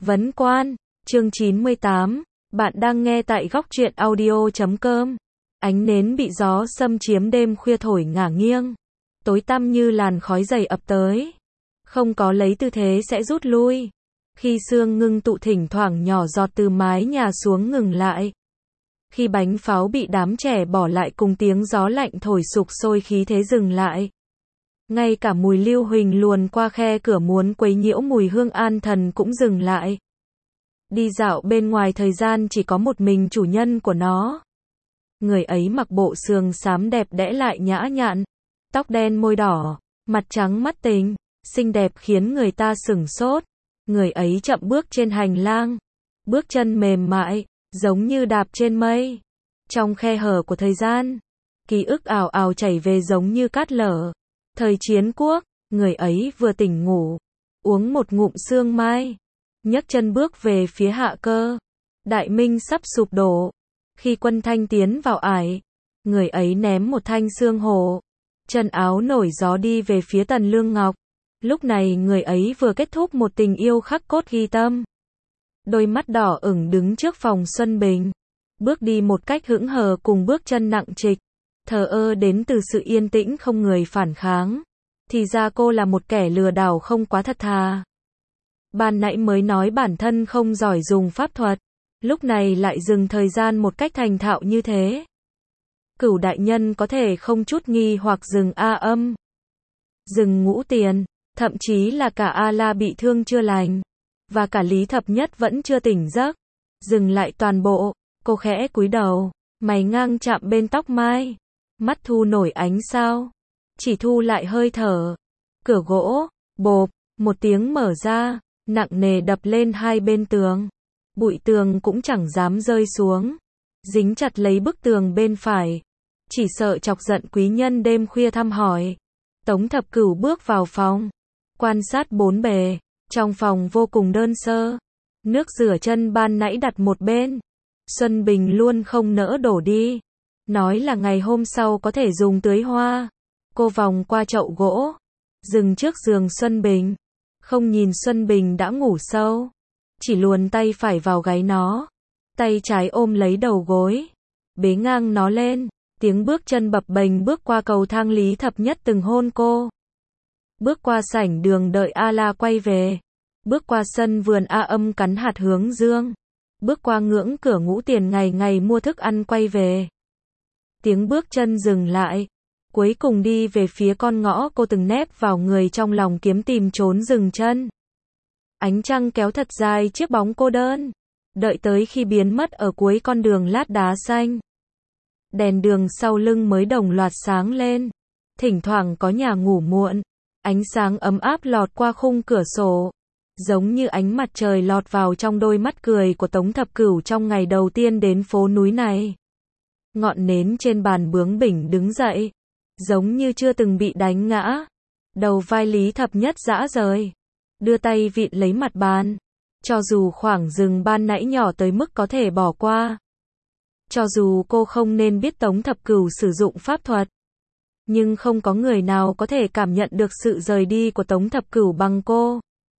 Vấn Quan, chương 98, bạn đang nghe tại góc truyện audio.com. Ánh nến bị gió xâm chiếm đêm khuya thổi ngả nghiêng, tối tăm như làn khói dày ập tới. Không có lấy tư thế sẽ rút lui. Khi sương ngưng tụ thỉnh thoảng nhỏ giọt từ mái nhà xuống ngừng lại. Khi bánh pháo bị đám trẻ bỏ lại cùng tiếng gió lạnh thổi sục sôi khí thế dừng lại. Ngay cả mùi lưu huỳnh luồn qua khe cửa muốn quấy nhiễu mùi hương an thần cũng dừng lại. Đi dạo bên ngoài thời gian chỉ có một mình chủ nhân của nó. Người ấy mặc bộ sườn xám đẹp đẽ lại nhã nhặn, tóc đen môi đỏ, mặt trắng mắt tình, xinh đẹp khiến người ta sửng sốt. Người ấy chậm bước trên hành lang, bước chân mềm mại, giống như đạp trên mây. Trong khe hở của thời gian, ký ức ào ào chảy về giống như cát lở. Thời chiến quốc, người ấy vừa tỉnh ngủ, uống một ngụm sương mai, nhấc chân bước về phía Hạ Cơ. Đại Minh sắp sụp đổ. Khi quân Thanh tiến vào ải, người ấy ném một thanh xương hổ, chân áo nổi gió đi về phía Tần Lương Ngọc. Lúc này người ấy vừa kết thúc một tình yêu khắc cốt ghi tâm. Đôi mắt đỏ ửng đứng trước phòng Xuân Bình, bước đi một cách hững hờ cùng bước chân nặng trịch, thờ ơ đến từ sự yên tĩnh không người phản kháng. Thì ra cô là một kẻ lừa đảo không quá thật thà. Ban nãy mới nói bản thân không giỏi dùng pháp thuật, lúc này lại dừng thời gian một cách thành thạo như thế. Cửu đại nhân có thể không chút nghi hoặc dừng A Âm, dừng Ngũ Tiền, thậm chí là cả A La bị thương chưa lành, và cả Lý Thập Nhất vẫn chưa tỉnh giấc. Dừng lại toàn bộ, cô khẽ cúi đầu, mày ngang chạm bên tóc mai, mắt thu nổi ánh sao, chỉ thu lại hơi thở. Cửa gỗ, bộp, một tiếng mở ra, nặng nề đập lên hai bên tường. Bụi tường cũng chẳng dám rơi xuống, dính chặt lấy bức tường bên phải, chỉ sợ chọc giận quý nhân đêm khuya thăm hỏi. Tống Thập Cửu bước vào phòng, quan sát bốn bề. Trong phòng vô cùng đơn sơ, nước rửa chân ban nãy đặt một bên. Xuân Bình luôn không nỡ đổ đi, nói là ngày hôm sau có thể dùng tưới hoa. Cô vòng qua chậu gỗ, dừng trước giường Xuân Bình, không nhìn Xuân Bình đã ngủ sâu, chỉ luồn tay phải vào gáy nó, tay trái ôm lấy đầu gối, bế ngang nó lên. Tiếng bước chân bập bềnh bước qua cầu thang. Lý Thập Nhất từng hôn cô, bước qua sảnh đường đợi A La quay về, bước qua sân vườn A Âm cắn hạt hướng dương, bước qua ngưỡng cửa Ngũ Tiền ngày ngày mua thức ăn quay về. Tiếng bước chân dừng lại, cuối cùng đi về phía con ngõ cô từng nép vào người trong lòng kiếm tìm trốn dừng chân. Ánh trăng kéo thật dài chiếc bóng cô đơn, đợi tới khi biến mất ở cuối con đường lát đá xanh. Đèn đường sau lưng mới đồng loạt sáng lên, thỉnh thoảng có nhà ngủ muộn, ánh sáng ấm áp lọt qua khung cửa sổ, giống như ánh mặt trời lọt vào trong đôi mắt cười của Tống Thập Cửu trong ngày đầu tiên đến phố núi này. Ngọn nến trên bàn bướng bỉnh đứng dậy, giống như chưa từng bị đánh ngã. Đầu vai Lý Thập Nhất rã rời, đưa tay vịn lấy mặt bàn. Cho dù khoảng rừng ban nãy nhỏ tới mức có thể bỏ qua, cho dù cô không nên biết Tống Thập Cửu sử dụng pháp thuật, nhưng không có người nào có thể cảm nhận được sự rời đi của Tống Thập Cửu bằng cô.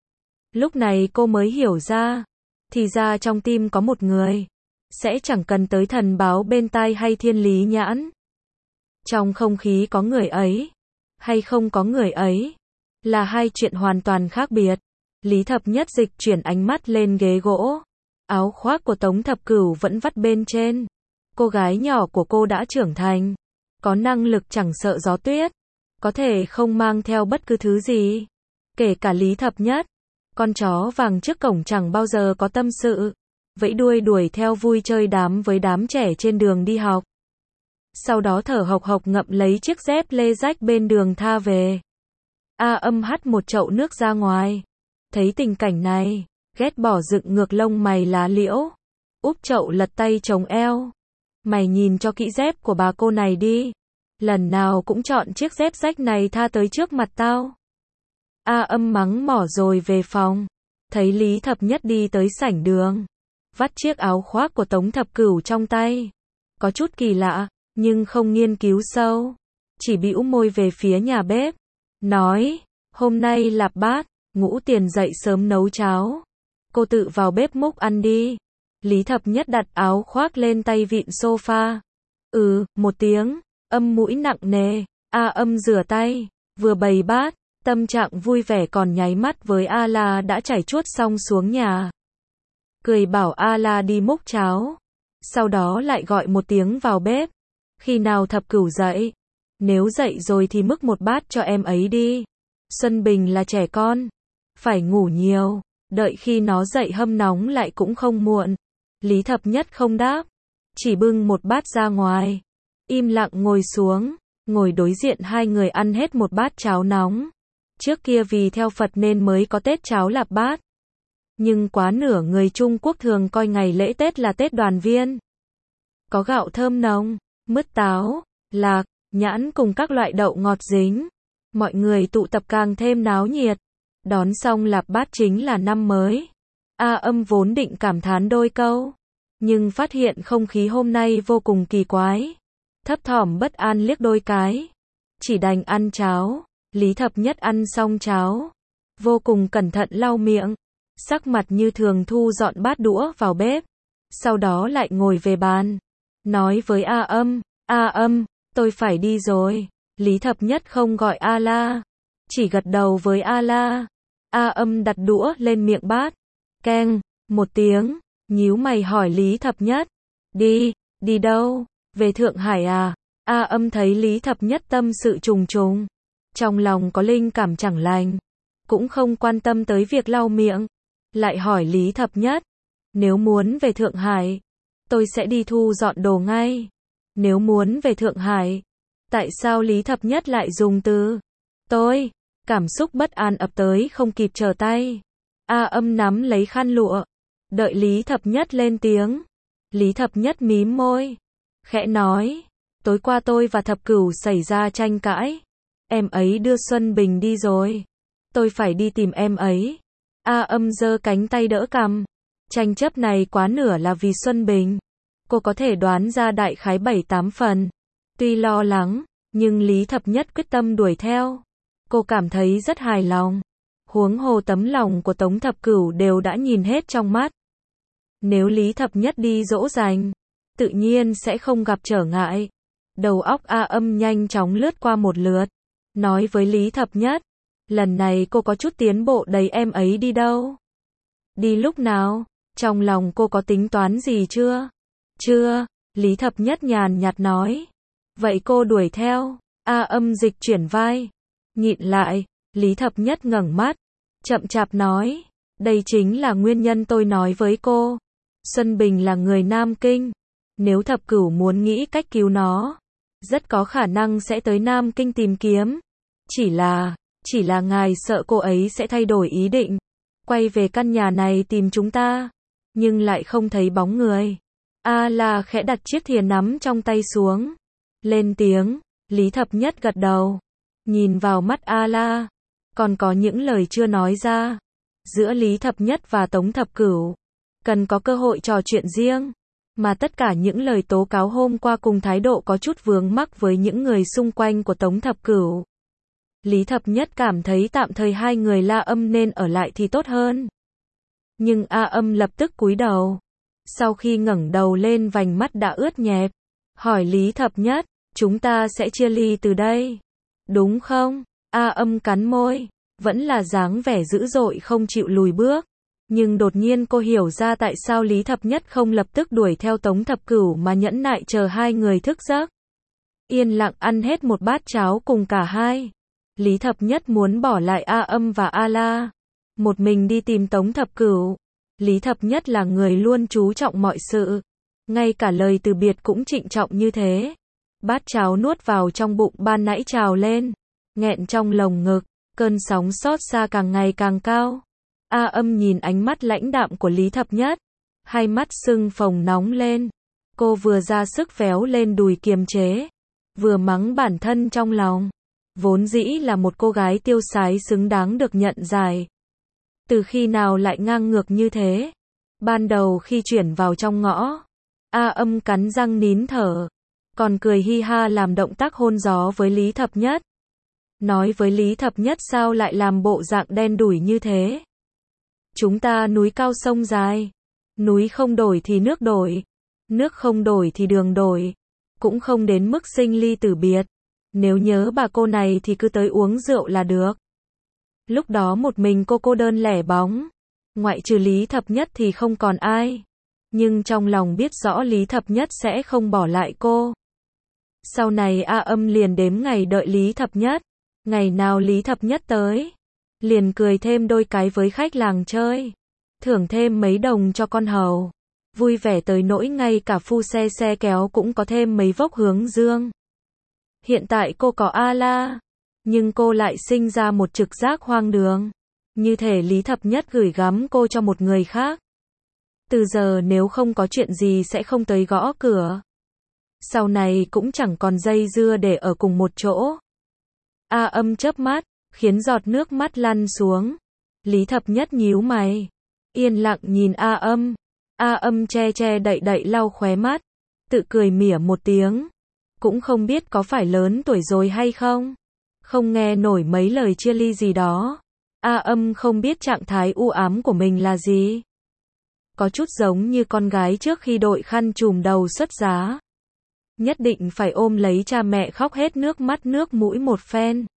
Lúc này cô mới hiểu ra, thì ra trong tim có một người, sẽ chẳng cần tới thần báo bên tai hay thiên lý nhãn. Trong không khí có người ấy, hay không có người ấy, là hai chuyện hoàn toàn khác biệt. Lý Thập Nhất dịch chuyển ánh mắt lên ghế gỗ, áo khoác của Tống Thập Cửu vẫn vắt bên trên. Cô gái nhỏ của cô đã trưởng thành, có năng lực chẳng sợ gió tuyết, có thể không mang theo bất cứ thứ gì, kể cả Lý Thập Nhất. Con chó vàng trước cổng chẳng bao giờ có tâm sự, vẫy đuôi đuổi theo vui chơi đám với đám trẻ trên đường đi học. Sau đó thở hộc hộc ngậm lấy chiếc dép lê rách bên đường tha về. A Âm hắt một chậu nước ra ngoài, thấy tình cảnh này, ghét bỏ dựng ngược lông mày lá liễu, úp chậu lật tay chống eo. Mày nhìn cho kỹ dép của bà cô này đi, lần nào cũng chọn chiếc dép rách này tha tới trước mặt tao. A Âm mắng mỏ rồi về phòng, thấy Lý Thập Nhất đi tới sảnh đường, vắt chiếc áo khoác của Tống Thập Cửu trong tay. Có chút kỳ lạ, nhưng không nghiên cứu sâu, chỉ bĩu môi về phía nhà bếp, nói, hôm nay lạp bát. Ngũ Tiền dậy sớm nấu cháo, cô tự vào bếp múc ăn đi. Lý Thập Nhất đặt áo khoác lên tay vịn sofa. Một tiếng, âm mũi nặng nề, Âm rửa tay, vừa bày bát, tâm trạng vui vẻ còn nháy mắt với A La đã chảy chuốt xong xuống nhà. Cười bảo A La đi múc cháo, sau đó lại gọi một tiếng vào bếp. Khi nào Thập Cửu dậy? Nếu dậy rồi thì múc một bát cho em ấy đi. Xuân Bình là trẻ con, phải ngủ nhiều, đợi khi nó dậy hâm nóng lại cũng không muộn. Lý Thập Nhất không đáp, chỉ bưng một bát ra ngoài, im lặng ngồi xuống, ngồi đối diện hai người ăn hết một bát cháo nóng. Trước kia vì theo Phật nên mới có Tết cháo lạp bát. Nhưng quá nửa người Trung Quốc thường coi ngày lễ Tết là Tết đoàn viên. Có gạo thơm nồng, mứt táo, lạc, nhãn cùng các loại đậu ngọt dính. Mọi người tụ tập càng thêm náo nhiệt. Đón xong lạp bát chính là năm mới. Âm vốn định cảm thán đôi câu, nhưng phát hiện không khí hôm nay vô cùng kỳ quái. Thấp thỏm bất an liếc đôi cái, chỉ đành ăn cháo. Lý Thập Nhất ăn xong cháo, vô cùng cẩn thận lau miệng, sắc mặt như thường thu dọn bát đũa vào bếp. Sau đó lại ngồi về bàn, nói với Âm, tôi phải đi rồi. Lý Thập Nhất không gọi A La, chỉ gật đầu với A La. Âm đặt đũa lên miệng bát, keng, một tiếng, nhíu mày hỏi Lý Thập Nhất, đi đâu, về Thượng Hải à? Âm thấy Lý Thập Nhất tâm sự trùng trùng, trong lòng có linh cảm chẳng lành, cũng không quan tâm tới việc lau miệng, lại hỏi Lý Thập Nhất, nếu muốn về Thượng Hải, tôi sẽ đi thu dọn đồ ngay. Nếu muốn về Thượng Hải, tại sao Lý Thập Nhất lại dùng từ tôi? Cảm xúc bất an ập tới không kịp trở tay. Âm nắm lấy khăn lụa, đợi Lý Thập Nhất lên tiếng. Lý Thập Nhất mím môi, khẽ nói, tối qua tôi và Thập Cửu xảy ra tranh cãi. Em ấy đưa Xuân Bình đi rồi. Tôi phải đi tìm em ấy. Âm giơ cánh tay đỡ cằm. Tranh chấp này quá nửa là vì Xuân Bình. Cô có thể đoán ra đại khái 7-8 phần. Tuy lo lắng, nhưng Lý Thập Nhất quyết tâm đuổi theo. Cô cảm thấy rất hài lòng. Huống hồ tấm lòng của Tống Thập Cửu đều đã nhìn hết trong mắt. Nếu Lý Thập Nhất đi dỗ dành, tự nhiên sẽ không gặp trở ngại. Đầu óc Âm nhanh chóng lướt qua một lượt, nói với Lý Thập Nhất, lần này cô có chút tiến bộ đấy, em ấy đi đâu? Đi lúc nào? Trong lòng cô có tính toán gì chưa? Chưa, Lý Thập Nhất nhàn nhạt nói. Vậy cô đuổi theo. Âm dịch chuyển vai, nhịn lại. Lý Thập Nhất ngẩng mắt, chậm chạp nói, đây chính là nguyên nhân tôi nói với cô. Xuân Bình là người Nam Kinh. Nếu Thập Cửu muốn nghĩ cách cứu nó, rất có khả năng sẽ tới Nam Kinh tìm kiếm. Chỉ là ngài sợ cô ấy sẽ thay đổi ý định, quay về căn nhà này tìm chúng ta, nhưng lại không thấy bóng người. A La khẽ đặt chiếc thìa nắm trong tay xuống, lên tiếng. Lý Thập Nhất gật đầu, nhìn vào mắt A La, còn có những lời chưa nói ra. Giữa Lý Thập Nhất và Tống Thập Cửu, cần có cơ hội trò chuyện riêng, mà tất cả những lời tố cáo hôm qua cùng thái độ có chút vướng mắc với những người xung quanh của Tống Thập Cửu. Lý Thập Nhất cảm thấy tạm thời hai người La Âm nên ở lại thì tốt hơn. Nhưng Âm lập tức cúi đầu. Sau khi ngẩng đầu lên vành mắt đã ướt nhẹp, hỏi Lý Thập Nhất, chúng ta sẽ chia ly từ đây, đúng không? Âm cắn môi, vẫn là dáng vẻ dữ dội không chịu lùi bước. Nhưng đột nhiên cô hiểu ra tại sao Lý Thập Nhất không lập tức đuổi theo Tống Thập Cửu mà nhẫn nại chờ hai người thức giấc. Yên lặng ăn hết một bát cháo cùng cả hai. Lý Thập Nhất muốn bỏ lại Âm và A La, một mình đi tìm Tống Thập Cửu. Lý Thập Nhất là người luôn chú trọng mọi sự, ngay cả lời từ biệt cũng trịnh trọng như thế. Bát cháo nuốt vào trong bụng ban nãy trào lên, nghẹn trong lồng ngực, cơn sóng xót xa càng ngày càng cao. Âm nhìn ánh mắt lãnh đạm của Lý Thập Nhất, hai mắt sưng phồng nóng lên. Cô vừa ra sức véo lên đùi kiềm chế, vừa mắng bản thân trong lòng. Vốn dĩ là một cô gái tiêu sái xứng đáng được nhận giải, từ khi nào lại ngang ngược như thế? Ban đầu khi chuyển vào trong ngõ, Âm cắn răng nín thở, còn cười hi ha làm động tác hôn gió với Lý Thập Nhất. Nói với Lý Thập Nhất sao lại làm bộ dạng đen đủi như thế? Chúng ta núi cao sông dài. Núi không đổi thì nước đổi. Nước không đổi thì đường đổi. Cũng không đến mức sinh ly tử biệt. Nếu nhớ bà cô này thì cứ tới uống rượu là được. Lúc đó một mình cô đơn lẻ bóng. Ngoại trừ Lý Thập Nhất thì không còn ai. Nhưng trong lòng biết rõ Lý Thập Nhất sẽ không bỏ lại cô. Sau này A Âm liền đếm ngày đợi Lý Thập Nhất. Ngày nào Lý Thập Nhất tới, liền cười thêm đôi cái với khách làng chơi. Thưởng thêm mấy đồng cho con hầu. Vui vẻ tới nỗi ngay cả phu xe kéo cũng có thêm mấy vốc hướng dương. Hiện tại cô có A-la, nhưng cô lại sinh ra một trực giác hoang đường. Như thể Lý Thập Nhất gửi gắm cô cho một người khác. Từ giờ nếu không có chuyện gì sẽ không tới gõ cửa. Sau này cũng chẳng còn dây dưa để ở cùng một chỗ. A Âm chớp mắt, khiến giọt nước mắt lăn xuống. Lý Thập Nhất nhíu mày, yên lặng nhìn A Âm. A Âm che đậy lau khóe mắt, tự cười mỉa một tiếng. Cũng không biết có phải lớn tuổi rồi hay không. Không nghe nổi mấy lời chia ly gì đó. A Âm không biết trạng thái u ám của mình là gì. Có chút giống như con gái trước khi đội khăn trùm đầu xuất giá. Nhất định phải ôm lấy cha mẹ khóc hết nước mắt nước mũi một phen.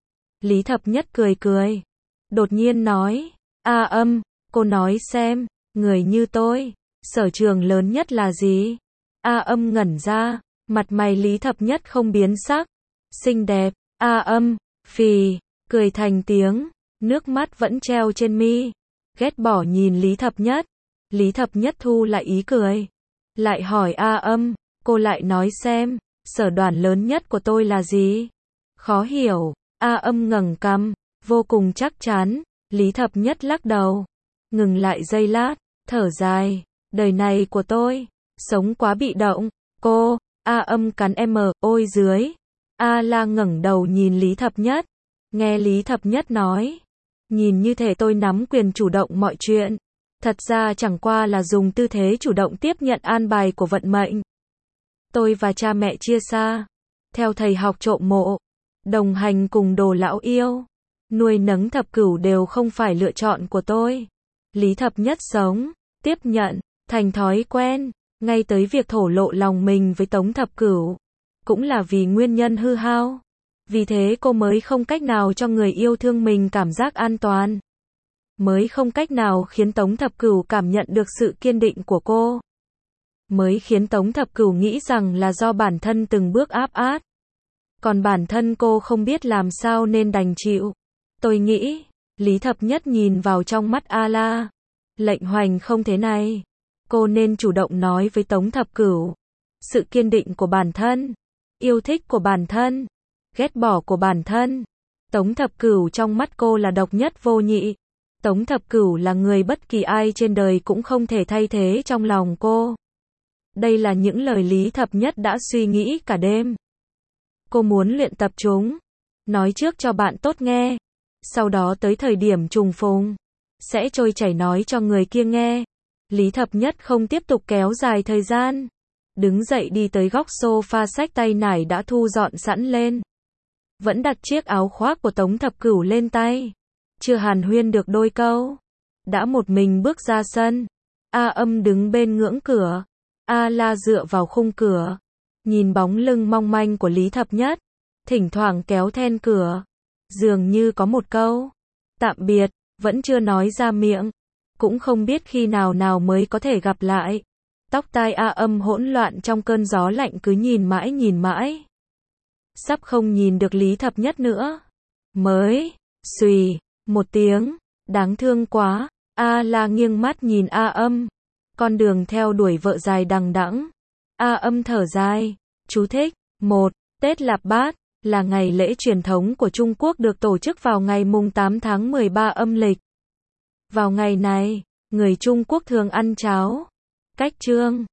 Lý Thập Nhất cười. Đột nhiên nói, A Âm, cô nói xem, người như tôi, sở trường lớn nhất là gì? A Âm ngẩn ra, mặt mày Lý Thập Nhất không biến sắc. Xinh đẹp. A Âm, phì, cười thành tiếng, nước mắt vẫn treo trên mi. Ghét bỏ nhìn Lý Thập Nhất. Lý Thập Nhất thu lại ý cười. Lại hỏi A Âm, cô lại nói xem, sở đoàn lớn nhất của tôi là gì? Khó hiểu. A Âm ngẩng cằm, vô cùng chắc chắn. Lý Thập Nhất lắc đầu, ngừng lại giây lát, thở dài. Đời này của tôi, sống quá bị động. Cô, A Âm cắn ôi dưới. A La ngẩng đầu nhìn Lý Thập Nhất. Nghe Lý Thập Nhất nói, nhìn như thể tôi nắm quyền chủ động mọi chuyện. Thật ra chẳng qua là dùng tư thế chủ động tiếp nhận an bài của vận mệnh. Tôi và cha mẹ chia xa, theo thầy học trộm mộ, đồng hành cùng Đồ lão yêu, nuôi nấng thập cửu đều không phải lựa chọn của tôi. Lý Thập Nhất sống, tiếp nhận, thành thói quen, ngay tới việc thổ lộ lòng mình với Tống Thập Cửu, cũng là vì nguyên nhân hư hao. Vì thế cô mới không cách nào cho người yêu thương mình cảm giác an toàn. Mới không cách nào khiến Tống Thập Cửu cảm nhận được sự kiên định của cô. Mới khiến Tống Thập Cửu nghĩ rằng là do bản thân từng bước áp át. Còn bản thân cô không biết làm sao nên đành chịu. Tôi nghĩ, Lý Thập Nhất nhìn vào trong mắt A La. Lệnh Hoành không thế này. Cô nên chủ động nói với Tống Thập Cửu. Sự kiên định của bản thân, yêu thích của bản thân, ghét bỏ của bản thân. Tống Thập Cửu trong mắt cô là độc nhất vô nhị. Tống Thập Cửu là người bất kỳ ai trên đời cũng không thể thay thế trong lòng cô. Đây là những lời Lý Thập Nhất đã suy nghĩ cả đêm. Cô muốn luyện tập chúng. Nói trước cho bạn tốt nghe. Sau đó tới thời điểm trùng phùng, sẽ trôi chảy nói cho người kia nghe. Lý Thập Nhất không tiếp tục kéo dài thời gian. Đứng dậy đi tới góc sofa, xách tay nải đã thu dọn sẵn lên. Vẫn đặt chiếc áo khoác của Tống Thập Cửu lên tay. Chưa hàn huyên được đôi câu, đã một mình bước ra sân. A Âm đứng bên ngưỡng cửa. A La dựa vào khung cửa, nhìn bóng lưng mong manh của Lý Thập Nhất, thỉnh thoảng kéo then cửa. Dường như có một câu tạm biệt vẫn chưa nói ra miệng, cũng không biết khi nào mới có thể gặp lại. Tóc tai A Âm hỗn loạn trong cơn gió lạnh, cứ nhìn mãi. Sắp không nhìn được Lý Thập Nhất nữa. Mới xùy một tiếng, đáng thương quá. A La nghiêng mắt nhìn A Âm. Con đường theo đuổi vợ dài đằng đẵng. A Âm thở dài. Chú thích. 1. Tết Lạp Bát là ngày lễ truyền thống của Trung Quốc, được tổ chức vào ngày mùng 8 tháng 13 âm lịch. Vào ngày này, người Trung Quốc thường ăn cháo cách trương,